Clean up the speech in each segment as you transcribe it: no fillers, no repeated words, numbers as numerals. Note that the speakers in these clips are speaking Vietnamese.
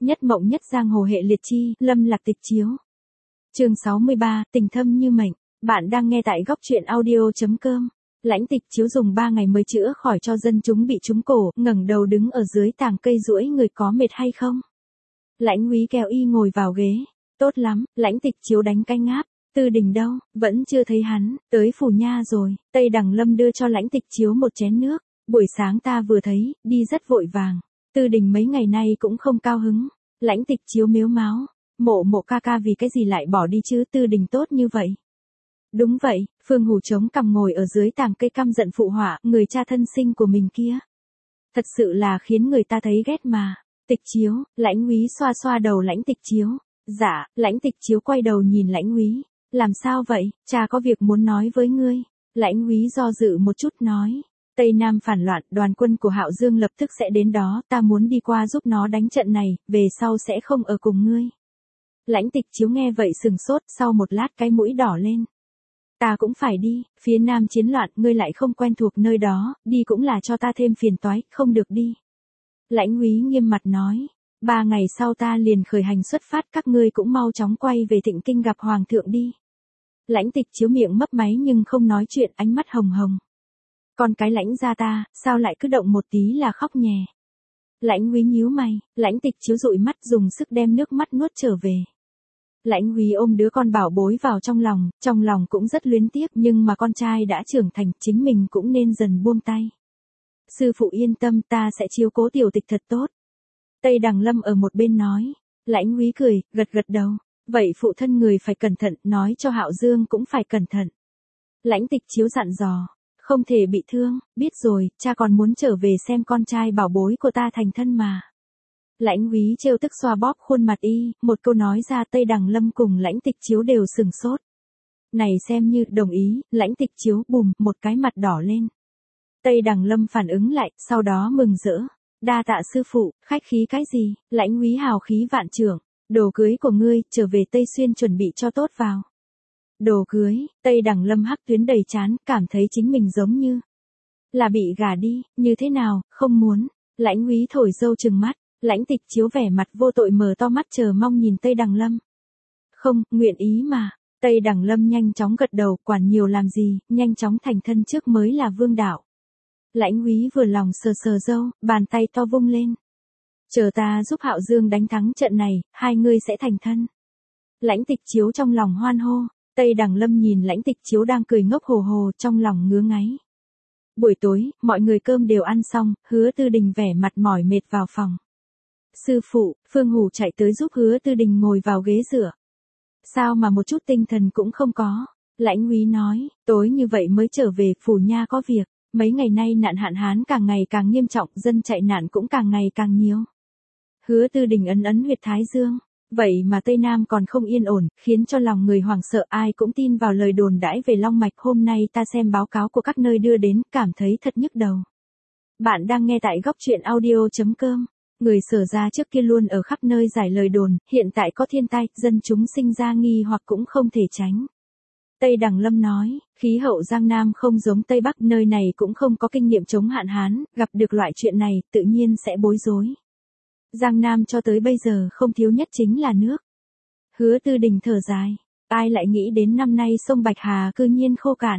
Nhất mộng nhất giang hồ hệ liệt chi, Lâm Lạc Tịch chiếu. Chương 63, tình thâm như mệnh. Bạn đang nghe tại góc truyện audio.com. Lãnh Tịch Chiếu dùng 3 ngày mới chữa khỏi cho dân chúng bị trúng cổ, ngẩng đầu đứng ở dưới tàng cây duỗi người có mệt hay không? Lãnh Úy kéo y ngồi vào ghế. Tốt lắm, Lãnh Tịch Chiếu đánh cái ngáp. Tư Đình đâu, vẫn chưa thấy hắn, tới phủ nha rồi. Tây Đằng Lâm đưa cho Lãnh Tịch Chiếu một chén nước. Buổi sáng ta vừa thấy, đi rất vội vàng. Tư Đình mấy ngày nay cũng không cao hứng. Lãnh Tịch Chiếu mếu máo. Mộ ca ca vì cái gì lại bỏ đi chứ, Tư Đình tốt như vậy. Đúng vậy, Phương Hủ chống cằm ngồi ở dưới tàng cây căm giận phụ họa, người cha thân sinh của mình kia. Thật sự là khiến người ta thấy ghét mà. Tịch Chiếu, Lãnh Úy xoa xoa đầu Lãnh Tịch Chiếu. Dạ, Lãnh Tịch Chiếu quay đầu nhìn Lãnh Úy. Làm sao vậy, cha có việc muốn nói với ngươi. Lãnh Úy do dự một chút nói. Tây Nam phản loạn, đoàn quân của Hạo Dương lập tức sẽ đến đó, ta muốn đi qua giúp nó đánh trận này, về sau sẽ không ở cùng ngươi. Lãnh Tịch Chiếu nghe vậy sừng sốt, sau một lát cái mũi đỏ lên. Ta cũng phải đi, phía Nam chiến loạn, ngươi lại không quen thuộc nơi đó, đi cũng là cho ta thêm phiền toái, không được đi. Lãnh Úy nghiêm mặt nói, 3 ngày sau ta liền khởi hành xuất phát, các ngươi cũng mau chóng quay về Thịnh Kinh gặp Hoàng thượng đi. Lãnh Tịch Chiếu miệng mấp máy nhưng không nói chuyện, ánh mắt hồng hồng. Còn cái Lãnh gia ta, sao lại cứ động một tí là khóc nhè. Lãnh Úy nhíu mày, Lãnh Tịch Chiếu dụi mắt dùng sức đem nước mắt nuốt trở về. Lãnh Úy ôm đứa con bảo bối vào trong lòng cũng rất luyến tiếc, nhưng mà con trai đã trưởng thành, chính mình cũng nên dần buông tay. Sư phụ yên tâm, ta sẽ chiếu cố tiểu tịch thật tốt. Tây Đằng Lâm ở một bên nói. Lãnh Úy cười, gật đầu. Vậy phụ thân người phải cẩn thận, nói cho Hạo Dương cũng phải cẩn thận. Lãnh Tịch Chiếu dặn dò. Không thể bị thương, biết rồi, cha còn muốn trở về xem con trai bảo bối của ta thành thân mà. Lãnh Úy trêu tức xoa bóp khuôn mặt y, một câu nói ra Tây Đằng Lâm cùng Lãnh Tịch Chiếu đều sừng sốt. Này xem như đồng ý, Lãnh Tịch Chiếu bùm, một cái mặt đỏ lên. Tây Đằng Lâm phản ứng lại, sau đó mừng rỡ. Đa tạ sư phụ, khách khí cái gì, Lãnh Úy hào khí vạn trưởng. Đồ cưới của ngươi, trở về Tây Xuyên chuẩn bị cho tốt vào. Đồ cưới, Tây Đằng Lâm hắc tuyến đầy trán, cảm thấy chính mình giống như là bị gả đi, như thế nào, không muốn. Lãnh Úy thổi dâu trừng mắt, Lãnh Tịch Chiếu vẻ mặt vô tội mở to mắt chờ mong nhìn Tây Đằng Lâm. Không, nguyện ý mà. Tây Đằng Lâm nhanh chóng gật đầu, quản nhiều làm gì, nhanh chóng thành thân trước mới là vương đạo. Lãnh Úy vừa lòng sờ dâu, bàn tay to vung lên. Chờ ta giúp Hạo Dương đánh thắng trận này, hai ngươi sẽ thành thân. Lãnh Tịch Chiếu trong lòng hoan hô. Tây Đằng Lâm nhìn Lãnh Tịch Chiếu đang cười ngốc hồ hồ, trong lòng ngứa ngáy. Buổi tối, mọi người cơm đều ăn xong, Hứa Tư Đình vẻ mặt mỏi mệt vào phòng. Sư phụ, Phương Hủ chạy tới giúp Hứa Tư Đình ngồi vào ghế dựa. Sao mà một chút tinh thần cũng không có? Lãnh Úy nói, tối như vậy mới trở về, phủ nha có việc. Mấy ngày nay nạn hạn hán càng ngày càng nghiêm trọng, dân chạy nạn cũng càng ngày càng nhiều. Hứa Tư Đình ấn huyệt thái dương. Vậy mà Tây Nam còn không yên ổn, khiến cho lòng người hoảng sợ, ai cũng tin vào lời đồn đãi về Long Mạch. Hôm nay ta xem báo cáo của các nơi đưa đến, cảm thấy thật nhức đầu. Bạn đang nghe tại góc truyện audio.com. Người Sở gia trước kia luôn ở khắp nơi giải lời đồn, hiện tại có thiên tai, dân chúng sinh ra nghi hoặc cũng không thể tránh. Tây Đằng Lâm nói, khí hậu Giang Nam không giống Tây Bắc, nơi này cũng không có kinh nghiệm chống hạn hán, gặp được loại chuyện này, tự nhiên sẽ bối rối. Giang Nam cho tới bây giờ không thiếu nhất chính là nước. Hứa Tư Đình thở dài, ai lại nghĩ đến năm nay sông Bạch Hà cư nhiên khô cạn.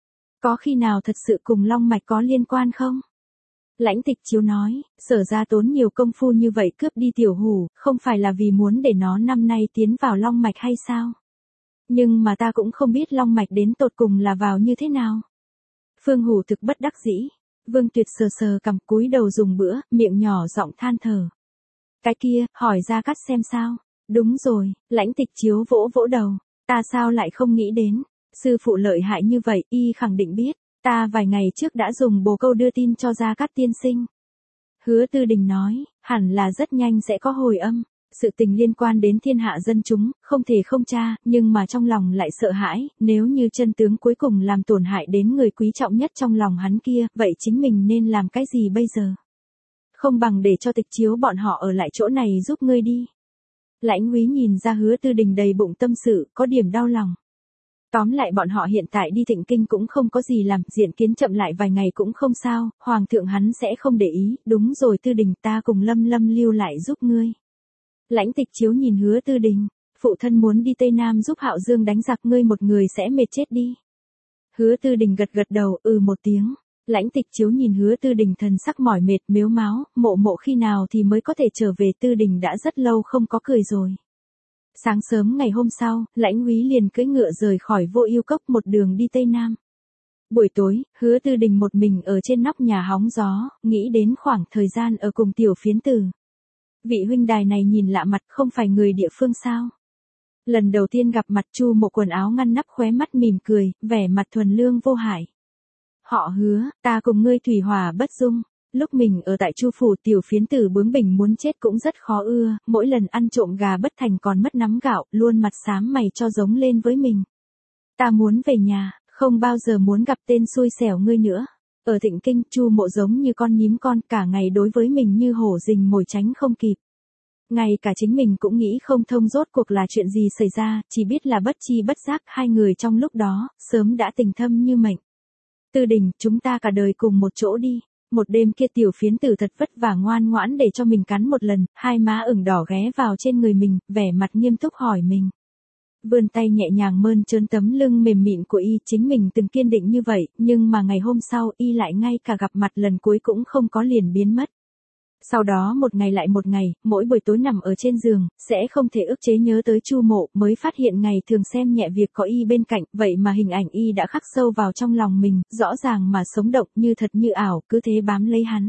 Có khi nào thật sự cùng Long Mạch có liên quan không? Lãnh Tịch Chiếu nói, Sở gia tốn nhiều công phu như vậy cướp đi Tiểu Hủ, không phải là vì muốn để nó năm nay tiến vào Long Mạch hay sao? Nhưng mà ta cũng không biết Long Mạch đến tột cùng là vào như thế nào. Phương Hủ thực bất đắc dĩ. Vương Tuyệt sờ cằm cúi đầu dùng bữa, miệng nhỏ giọng than thở. Cái kia, hỏi Gia Cát xem sao. Đúng rồi, Lãnh Tịch Chiếu vỗ đầu. Ta sao lại không nghĩ đến. Sư phụ lợi hại như vậy, y khẳng định biết. Ta vài ngày trước đã dùng bồ câu đưa tin cho Gia Cát tiên sinh. Hứa Tư Đình nói, hẳn là rất nhanh sẽ có hồi âm. Sự tình liên quan đến thiên hạ dân chúng, không thể không tra, nhưng mà trong lòng lại sợ hãi, nếu như chân tướng cuối cùng làm tổn hại đến người quý trọng nhất trong lòng hắn kia, vậy chính mình nên làm cái gì bây giờ? Không bằng để cho Tịch Chiếu bọn họ ở lại chỗ này giúp ngươi đi. Lãnh Úy nhìn ra Hứa Tư Đình đầy bụng tâm sự, có điểm đau lòng. Tóm lại bọn họ hiện tại đi Thịnh Kinh cũng không có gì làm, diện kiến chậm lại vài ngày cũng không sao, Hoàng thượng hắn sẽ không để ý, đúng rồi Tư Đình, ta cùng Lâm lưu lại giúp ngươi. Lãnh Tịch Chiếu nhìn Hứa Tư Đình, phụ thân muốn đi Tây Nam giúp Hạo Dương đánh giặc, ngươi một người sẽ mệt chết đi. Hứa Tư Đình gật gật đầu, một tiếng. Lãnh Tịch Chiếu nhìn Hứa Tư Đình thần sắc mỏi mệt mếu máo, mộ mộ khi nào thì mới có thể trở về. Tư Đình đã rất lâu không có cười rồi. Sáng sớm ngày hôm sau, Lãnh Úy liền cưỡi ngựa rời khỏi Vô Ưu Cốc một đường đi Tây Nam. Buổi tối, Hứa Tư Đình một mình ở trên nóc nhà hóng gió, nghĩ đến khoảng thời gian ở cùng Tiểu Phiến Tử. Vị huynh đài này nhìn lạ mặt, không phải người địa phương sao? Lần đầu tiên gặp mặt Chu Mộ quần áo ngăn nắp khóe mắt mỉm cười, vẻ mặt thuần lương vô hại. Họ Hứa, ta cùng ngươi thủy hòa bất dung. Lúc mình ở tại Chu phủ, Tiểu Phiến Tử bướng bỉnh muốn chết cũng rất khó ưa, mỗi lần ăn trộm gà bất thành còn mất nắm gạo, luôn mặt xám mày cho giống lên với mình. Ta muốn về nhà, không bao giờ muốn gặp tên xui xẻo ngươi nữa. Ở Thịnh Kinh, Chu Mộ giống như con nhím con, cả ngày đối với mình như hổ rình mồi tránh không kịp. Ngay cả chính mình cũng nghĩ không thông rốt cuộc là chuyện gì xảy ra, chỉ biết là bất chi bất giác hai người trong lúc đó, sớm đã tình thâm như mệnh. Tư Đình, chúng ta cả đời cùng một chỗ đi. Một đêm kia Tiểu Phiến Tử thật vất vả ngoan ngoãn để cho mình cắn một lần, hai má ửng đỏ ghé vào trên người mình, vẻ mặt nghiêm túc hỏi mình. Vươn tay nhẹ nhàng mơn trớn tấm lưng mềm mịn của y, chính mình từng kiên định như vậy, nhưng mà ngày hôm sau y lại ngay cả gặp mặt lần cuối cũng không có, liền biến mất. Sau đó một ngày lại một ngày, mỗi buổi tối nằm ở trên giường, sẽ không thể ức chế nhớ tới Chu Mộ, mới phát hiện ngày thường xem nhẹ việc có y bên cạnh, vậy mà hình ảnh y đã khắc sâu vào trong lòng mình, rõ ràng mà sống động như thật như ảo, cứ thế bám lấy hắn.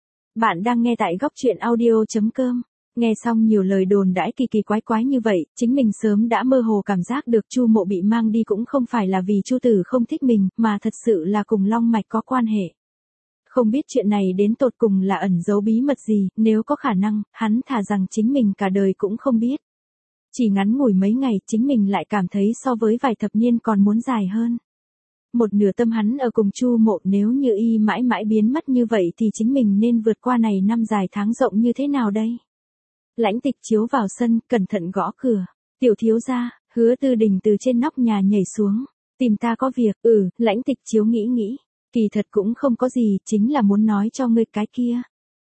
Bạn đang nghe tại góc truyện audio.com. Nghe xong nhiều lời đồn đãi kỳ kỳ quái quái như vậy, chính mình sớm đã mơ hồ cảm giác được Chu Mộ bị mang đi cũng không phải là vì Chu Tử không thích mình, mà thật sự là cùng Long Mạch có quan hệ. Không biết chuyện này đến tột cùng là ẩn giấu bí mật gì, nếu có khả năng, hắn thà rằng chính mình cả đời cũng không biết. Chỉ ngắn ngủi mấy ngày, chính mình lại cảm thấy so với vài thập niên còn muốn dài hơn. Một nửa tâm hắn ở cùng Chu Mộ, nếu như y mãi mãi biến mất như vậy thì chính mình nên vượt qua này năm dài tháng rộng như thế nào đây? Lãnh Tịch Chiếu vào sân, cẩn thận gõ cửa. Tiểu thiếu gia. Hứa Tư Đình từ trên nóc nhà nhảy xuống. Tìm ta có việc. Lãnh Tịch Chiếu nghĩ. Kỳ thật cũng không có gì, chính là muốn nói cho ngươi cái kia.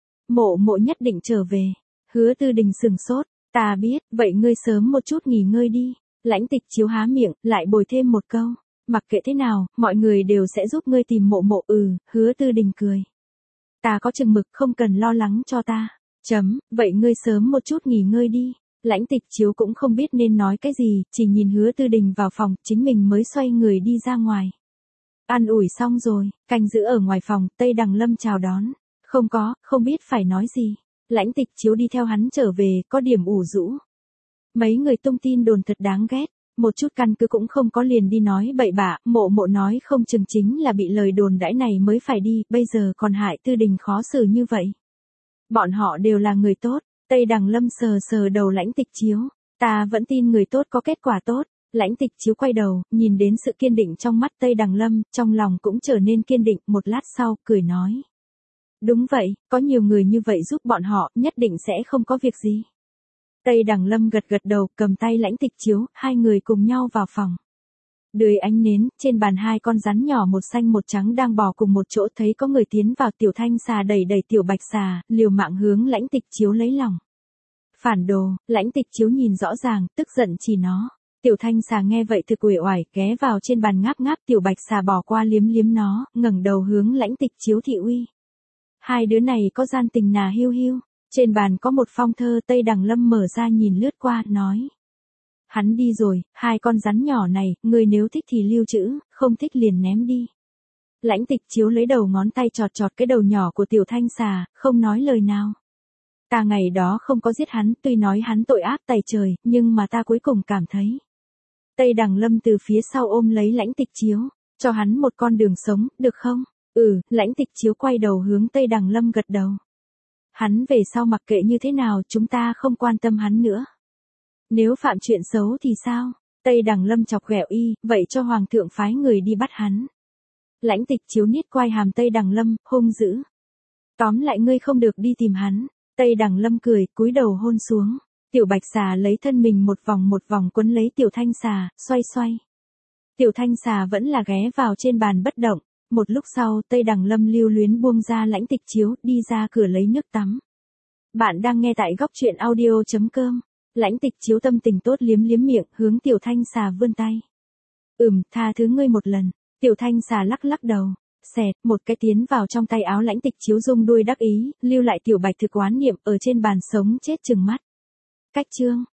Mộ mộ nhất định trở về. Hứa Tư Đình sừng sốt. Ta biết, vậy ngươi sớm một chút nghỉ ngơi đi. Lãnh Tịch Chiếu há miệng, lại bồi thêm một câu. Mặc kệ thế nào, mọi người đều sẽ giúp ngươi tìm mộ mộ. Hứa Tư Đình cười. Ta có chừng mực, không cần lo lắng cho ta. Vậy ngươi sớm một chút nghỉ ngơi đi. Lãnh Tịch Chiếu cũng không biết nên nói cái gì, chỉ nhìn Hứa Tư Đình vào phòng, chính mình mới xoay người đi ra ngoài. An ủi xong rồi, canh giữ ở ngoài phòng, Tây Đằng Lâm chào đón. Không biết phải nói gì. Lãnh Tịch Chiếu đi theo hắn trở về, có điểm ủ rũ. Mấy người tung tin đồn thật đáng ghét, một chút căn cứ cũng không có liền đi nói bậy bạ, mộ mộ nói không chừng chính là bị lời đồn đãi này mới phải đi, bây giờ còn hại Tư Đình khó xử như vậy. Bọn họ đều là người tốt. Tây Đằng Lâm sờ sờ đầu Lãnh Tịch Chiếu. Ta vẫn tin người tốt có kết quả tốt. Lãnh Tịch Chiếu quay đầu, nhìn đến sự kiên định trong mắt Tây Đằng Lâm, trong lòng cũng trở nên kiên định, một lát sau, cười nói. Đúng vậy, có nhiều người như vậy giúp bọn họ, nhất định sẽ không có việc gì. Tây Đằng Lâm gật gật đầu, cầm tay Lãnh Tịch Chiếu, hai người cùng nhau vào phòng. Dưới ánh nến, trên bàn hai con rắn nhỏ một xanh một trắng đang bò cùng một chỗ, thấy có người tiến vào. Tiểu Thanh Xà đẩy Tiểu Bạch Xà, liều mạng hướng Lãnh Tịch Chiếu lấy lòng. Phản đồ. Lãnh Tịch Chiếu nhìn rõ ràng, tức giận chỉ nó. Tiểu Thanh Xà nghe vậy thực uể oải, ghé vào trên bàn ngáp ngáp. Tiểu Bạch Xà bỏ qua liếm liếm nó, ngẩng đầu hướng Lãnh Tịch Chiếu thị uy. Hai đứa này có gian tình nà hiu hiu. Trên bàn có một phong thơ, Tây Đằng Lâm mở ra nhìn lướt qua, nói. Hắn đi rồi, hai con rắn nhỏ này, ngươi nếu thích thì lưu trữ, không thích liền ném đi. Lãnh Tịch Chiếu lấy đầu ngón tay chọt chọt cái đầu nhỏ của Tiểu Thanh Xà, không nói lời nào. Ta ngày đó không có giết hắn, tuy nói hắn tội ác tày trời, nhưng mà ta cuối cùng cảm thấy. Tây Đằng Lâm từ phía sau ôm lấy Lãnh Tịch Chiếu, cho hắn một con đường sống, được không? Lãnh Tịch Chiếu quay đầu hướng Tây Đằng Lâm gật đầu. Hắn về sau mặc kệ như thế nào, chúng ta không quan tâm hắn nữa. Nếu phạm chuyện xấu thì sao? Tây Đằng Lâm chọc ghẹo y, vậy cho Hoàng thượng phái người đi bắt hắn. Lãnh Tịch Chiếu niết quai hàm Tây Đằng Lâm, hung dữ. Tóm lại ngươi không được đi tìm hắn. Tây Đằng Lâm cười, cúi đầu hôn xuống. Tiểu Bạch Xà lấy thân mình một vòng quấn lấy Tiểu Thanh Xà, xoay. Tiểu Thanh Xà vẫn là ghé vào trên bàn bất động. Một lúc sau, Tây Đằng Lâm lưu luyến buông ra Lãnh Tịch Chiếu, đi ra cửa lấy nước tắm. Bạn đang nghe tại góc truyện audio.com. Lãnh Tịch Chiếu tâm tình tốt liếm liếm miệng, hướng Tiểu Thanh Xà vươn tay. Tha thứ ngươi một lần. Tiểu Thanh Xà lắc lắc đầu. Xẹt, một cái tiến vào trong tay áo Lãnh Tịch Chiếu rung đuôi đắc ý, lưu lại tiểu bạch thực oán niệm ở trên bàn sống chết chừng mắt. Cách chương.